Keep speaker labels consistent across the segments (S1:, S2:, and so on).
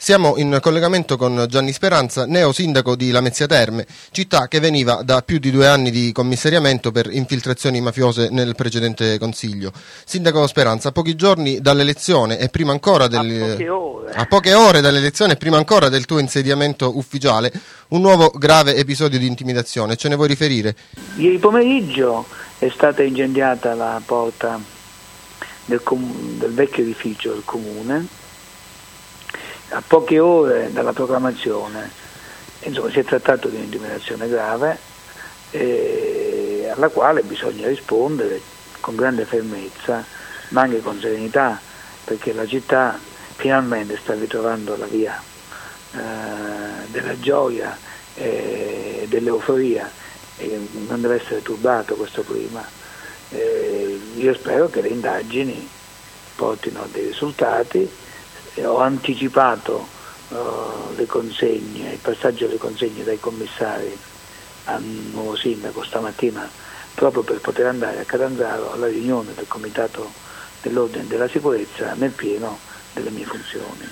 S1: Siamo in collegamento con Gianni Speranza, neo sindaco di Lamezia Terme, città che veniva da più di 2 anni di commissariamento per infiltrazioni mafiose nel precedente consiglio. Sindaco Speranza, a pochi giorni dall'elezione e prima ancora a poche ore dall'elezione e prima ancora del tuo insediamento ufficiale, un nuovo grave episodio di intimidazione. Ce ne vuoi riferire?
S2: Ieri pomeriggio è stata incendiata la porta del vecchio edificio del comune, a poche ore dalla proclamazione. Insomma, si è trattato di un'intimidazione grave alla quale bisogna rispondere con grande fermezza, ma anche con serenità, perché la città finalmente sta ritrovando la via della gioia e dell'euforia, e non deve essere turbato questo clima. Io spero che le indagini portino a dei risultati. Ho anticipato le consegne, il passaggio delle consegne dai commissari al nuovo sindaco stamattina, proprio per poter andare a Catanzaro alla riunione del comitato dell'ordine e della sicurezza nel pieno delle mie funzioni.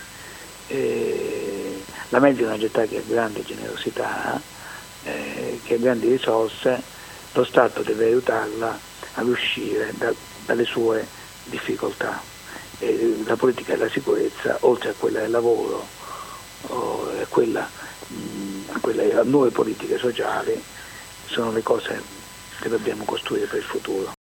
S2: La Lamezia è una città che ha grande generosità, che ha grandi risorse. Lo Stato deve aiutarla ad uscire dalle sue difficoltà. La politica della sicurezza, oltre a quella del lavoro, a nuove politiche sociali, sono le cose che dobbiamo costruire per il futuro.